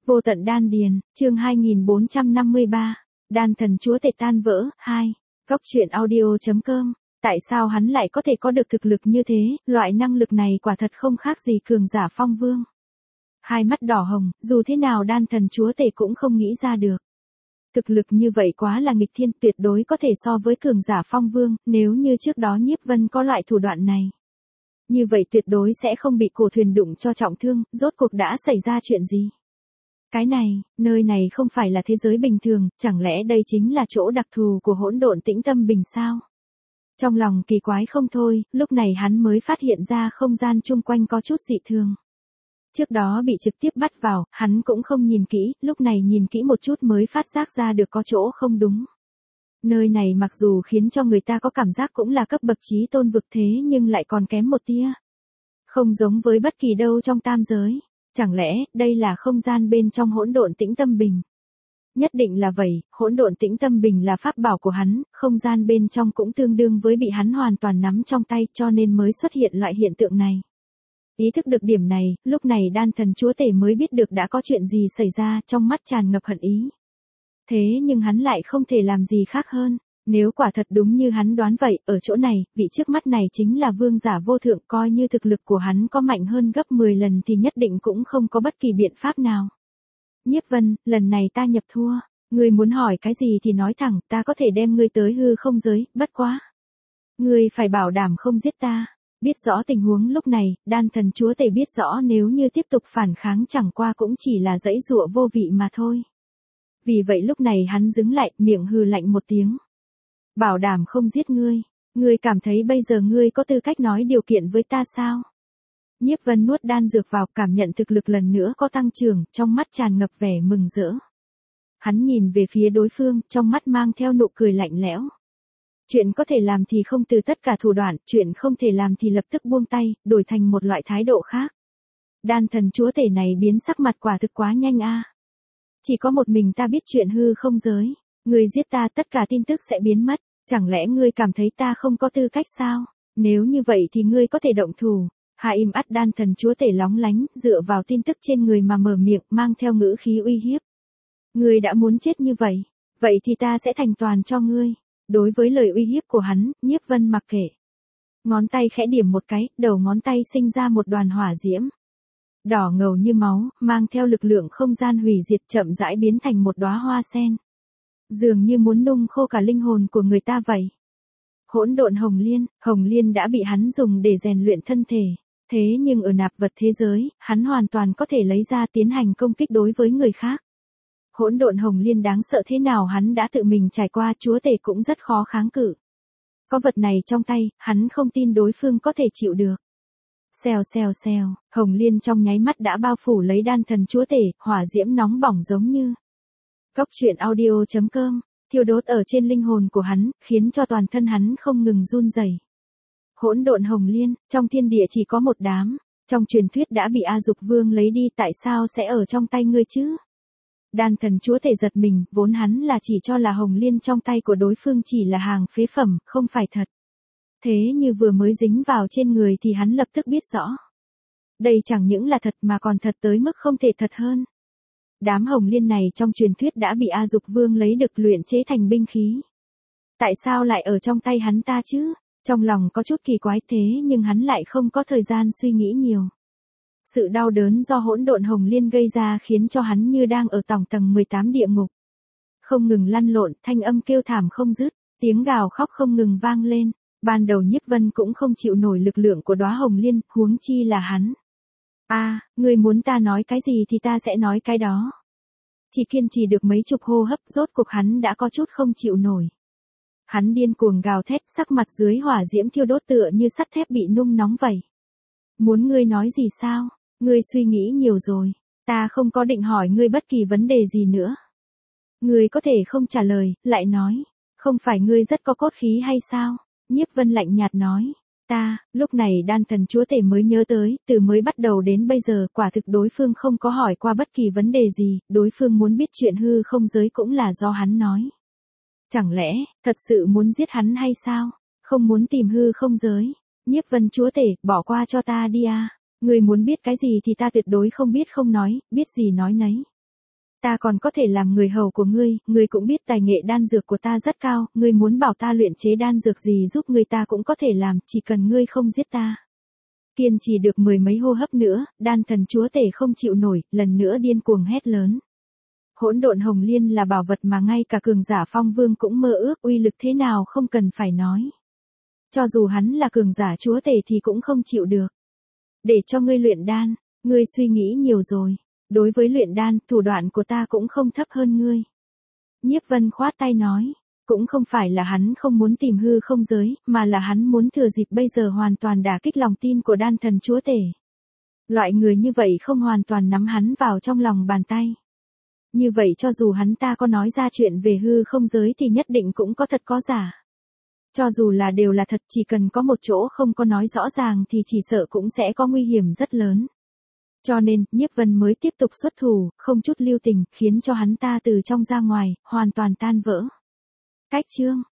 Vô tận đan điền, chương 2453, đan thần chúa tể tan vỡ, 2. Góc truyện audio.com. Tại sao hắn lại có thể có được thực lực như thế, loại năng lực này quả thật không khác gì cường giả phong vương. Hai mắt đỏ hồng, dù thế nào đan thần chúa tể cũng không nghĩ ra được. Thực lực như vậy quá là nghịch thiên, tuyệt đối có thể so với cường giả phong vương, nếu như trước đó Nhiếp Vân có loại thủ đoạn này. Như vậy tuyệt đối sẽ không bị cổ thuyền đụng cho trọng thương, rốt cuộc đã xảy ra chuyện gì? Cái này, nơi này không phải là thế giới bình thường, chẳng lẽ đây chính là chỗ đặc thù của hỗn độn tĩnh tâm bình sao? Trong lòng kỳ quái không thôi, lúc này hắn mới phát hiện ra không gian chung quanh có chút dị thường. Trước đó bị trực tiếp bắt vào, hắn cũng không nhìn kỹ, lúc này nhìn kỹ một chút mới phát giác ra được có chỗ không đúng. Nơi này mặc dù khiến cho người ta có cảm giác cũng là cấp bậc chí tôn vực thế nhưng lại còn kém một tia. Không giống với bất kỳ đâu trong tam giới. Chẳng lẽ, đây là không gian bên trong hỗn độn tĩnh tâm bình? Nhất định là vậy, hỗn độn tĩnh tâm bình là pháp bảo của hắn, không gian bên trong cũng tương đương với bị hắn hoàn toàn nắm trong tay cho nên mới xuất hiện loại hiện tượng này. Ý thức được điểm này, lúc này đan thần chúa tể mới biết được đã có chuyện gì xảy ra, trong mắt tràn ngập hận ý. Thế nhưng hắn lại không thể làm gì khác hơn. Nếu quả thật đúng như hắn đoán vậy, ở chỗ này, vị trước mắt này chính là vương giả vô thượng, coi như thực lực của hắn có mạnh hơn gấp 10 lần thì nhất định cũng không có bất kỳ biện pháp nào. Nhiếp Vân, lần này ta nhập thua, ngươi muốn hỏi cái gì thì nói thẳng, ta có thể đem ngươi tới hư không giới, bất quá. Ngươi phải bảo đảm không giết ta. Biết rõ tình huống lúc này, đan thần chúa tể biết rõ nếu như tiếp tục phản kháng chẳng qua cũng chỉ là dãy dụa vô vị mà thôi. Vì vậy lúc này hắn đứng lại, miệng hừ lạnh một tiếng. Bảo đảm không giết ngươi. Ngươi cảm thấy bây giờ ngươi có tư cách nói điều kiện với ta sao? Nhiếp Vân nuốt đan dược vào, cảm nhận thực lực lần nữa có tăng trưởng, trong mắt tràn ngập vẻ mừng rỡ. Hắn nhìn về phía đối phương, trong mắt mang theo nụ cười lạnh lẽo. Chuyện có thể làm thì không từ tất cả thủ đoạn, chuyện không thể làm thì lập tức buông tay, đổi thành một loại thái độ khác. Đan thần chúa tể này biến sắc mặt quả thực quá nhanh a. Chỉ có một mình ta biết chuyện hư không giới. Ngươi giết ta tất cả tin tức sẽ biến mất, chẳng lẽ ngươi cảm thấy ta không có tư cách sao? Nếu như vậy thì ngươi có thể động thủ. Hạ im ắt đan thần chúa tể lóng lánh, dựa vào tin tức trên người mà mở miệng, mang theo ngữ khí uy hiếp. Ngươi đã muốn chết như vậy, vậy thì ta sẽ thành toàn cho ngươi. Đối với lời uy hiếp của hắn, Nhiếp Vân mặc kệ. Ngón tay khẽ điểm một cái, đầu ngón tay sinh ra một đoàn hỏa diễm. Đỏ ngầu như máu, mang theo lực lượng không gian hủy diệt chậm rãi biến thành một đóa hoa sen. Dường như muốn nung khô cả linh hồn của người ta vậy. Hỗn độn hồng liên đã bị hắn dùng để rèn luyện thân thể. Thế nhưng ở nạp vật thế giới, hắn hoàn toàn có thể lấy ra tiến hành công kích đối với người khác. Hỗn độn hồng liên đáng sợ thế nào hắn đã tự mình trải qua, chúa tể cũng rất khó kháng cự. Có vật này trong tay, hắn không tin đối phương có thể chịu được. Xèo xèo xèo, hồng liên trong nháy mắt đã bao phủ lấy đan thần chúa tể, hỏa diễm nóng bỏng giống như Góc truyện audio.com, thiêu đốt ở trên linh hồn của hắn, khiến cho toàn thân hắn không ngừng run rẩy. Hỗn độn hồng liên, trong thiên địa chỉ có một đám, trong truyền thuyết đã bị A Dục Vương lấy đi, tại sao sẽ ở trong tay ngươi chứ? Đan thần chúa tể giật mình, vốn hắn là chỉ cho là hồng liên trong tay của đối phương chỉ là hàng phế phẩm, không phải thật. Thế như vừa mới dính vào trên người thì hắn lập tức biết rõ. Đây chẳng những là thật mà còn thật tới mức không thể thật hơn. Đám hồng liên này trong truyền thuyết đã bị A Dục Vương lấy được luyện chế thành binh khí. Tại sao lại ở trong tay hắn ta chứ? Trong lòng có chút kỳ quái thế nhưng hắn lại không có thời gian suy nghĩ nhiều. Sự đau đớn do hỗn độn hồng liên gây ra khiến cho hắn như đang ở tầng 18 địa ngục. Không ngừng lăn lộn, thanh âm kêu thảm không dứt, tiếng gào khóc không ngừng vang lên. Ban đầu Nhiếp Vân cũng không chịu nổi lực lượng của đóa hồng liên, huống chi là hắn. Ngươi muốn ta nói cái gì thì ta sẽ nói cái đó. Chỉ kiên trì được mấy chục hô hấp, rốt cuộc hắn đã có chút không chịu nổi. Hắn điên cuồng gào thét, sắc mặt dưới hỏa diễm thiêu đốt tựa như sắt thép bị nung nóng vậy. Muốn ngươi nói gì sao? Ngươi suy nghĩ nhiều rồi, ta không có định hỏi ngươi bất kỳ vấn đề gì nữa. Ngươi có thể không trả lời, lại nói, không phải ngươi rất có cốt khí hay sao? Nhiếp Vân lạnh nhạt nói. Lúc này đan thần chúa tể mới nhớ tới, từ mới bắt đầu đến bây giờ quả thực đối phương không có hỏi qua bất kỳ vấn đề gì, đối phương muốn biết chuyện hư không giới cũng là do hắn nói. Chẳng lẽ, thật sự muốn giết hắn hay sao? Không muốn tìm hư không giới. Nhiếp Vân chúa tể, bỏ qua cho ta đi a. Người muốn biết cái gì thì ta tuyệt đối không biết không nói, biết gì nói nấy. Ta còn có thể làm người hầu của ngươi cũng biết tài nghệ đan dược của ta rất cao, ngươi muốn bảo ta luyện chế đan dược gì giúp ngươi ta cũng có thể làm, chỉ cần ngươi không giết ta. Kiên trì được 10 mấy hô hấp nữa, đan thần chúa tể không chịu nổi, lần nữa điên cuồng hét lớn. Hỗn độn hồng liên là bảo vật mà ngay cả cường giả phong vương cũng mơ ước, uy lực thế nào không cần phải nói. Cho dù hắn là cường giả chúa tể thì cũng không chịu được. Để cho ngươi luyện đan, ngươi suy nghĩ nhiều rồi. Đối với luyện đan, thủ đoạn của ta cũng không thấp hơn ngươi. Nhiếp Vân khoát tay nói, cũng không phải là hắn không muốn tìm hư không giới, mà là hắn muốn thừa dịp bây giờ hoàn toàn đả kích lòng tin của đan thần chúa tể. Loại người như vậy không hoàn toàn nắm hắn vào trong lòng bàn tay. Như vậy cho dù hắn ta có nói ra chuyện về hư không giới thì nhất định cũng có thật có giả. Cho dù là đều là thật, chỉ cần có một chỗ không có nói rõ ràng thì chỉ sợ cũng sẽ có nguy hiểm rất lớn. Cho nên, Nhiếp Vân mới tiếp tục xuất thủ, không chút lưu tình, khiến cho hắn ta từ trong ra ngoài, hoàn toàn tan vỡ. Cách chương